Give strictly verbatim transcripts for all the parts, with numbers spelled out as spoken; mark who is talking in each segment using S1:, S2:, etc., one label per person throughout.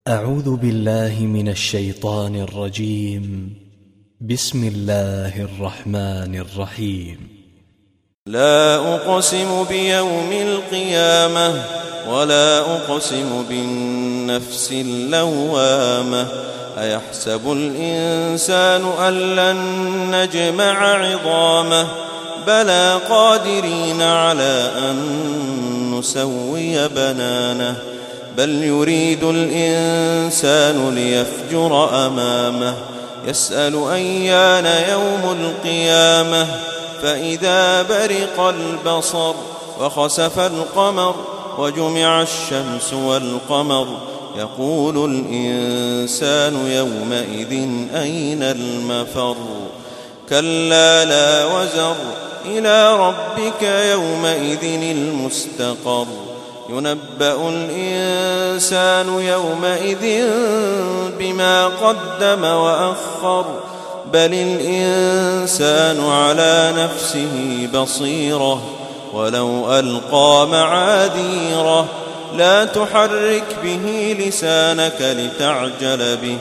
S1: أعوذ بالله من الشيطان الرجيم. بسم الله الرحمن الرحيم.
S2: لا أقسم بيوم القيامة ولا أقسم بالنفس اللوامة أيحسب الإنسان أن لن نجمع عظامه بلى قادرين على أن نسوي بنانه بل يريد الإنسان ليفجر أمامه يسأل أيان يوم القيامة فإذا برق البصر وخسف القمر وجمع الشمس والقمر يقول الإنسان يومئذ أين المفر كلا لا وزر إلى ربك يومئذ المستقر ينبأ الإنسان يومئذ بما قدم وأخر بل الإنسان على نفسه بصيرة ولو ألقى معاذيره لا تحرك به لسانك لتعجل به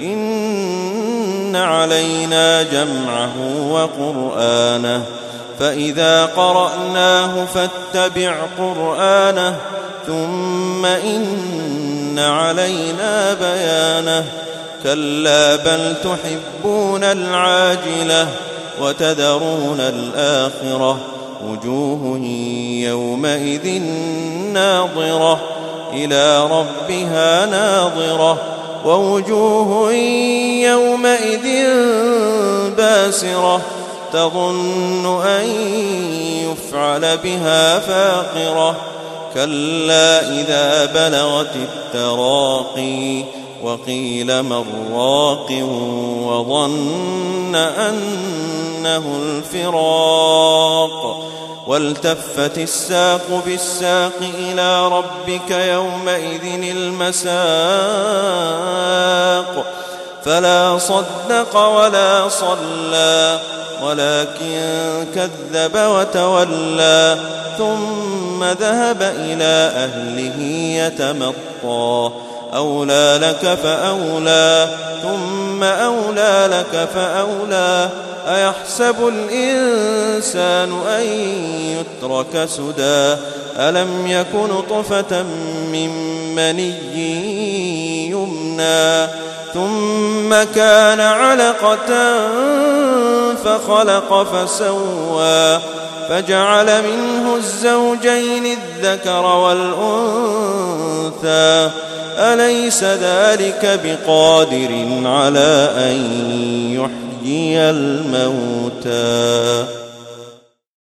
S2: إن علينا جمعه وقرآنه فإذا قرأناه فاتبع قرآنه ثم إن علينا بيانه كلا بل تحبون العاجلة وتذرون الآخرة وجوه يومئذ ناظرة إلى ربها ناظرة ووجوه يومئذ باسرة تظن أن يفعل بها فاقرة كلا إذا بلغت التراقي وقيل من راق وظن أنه الفراق والتفت الساق بالساق إلى ربك يومئذ المساق فلا صدق ولا صلى ولكن كذب وتولى ثم ذهب إلى أهله يتمطى أولى لك فأولى ثم أولى لك فأولى أيحسب الإنسان أن يترك سدى ألم يك نطفة من مني يمنى ثم كان علقة فخلق فسوى فجعل منه الزوجين الذكر والأنثى أليس ذلك بقادر على أن يحيي الموتى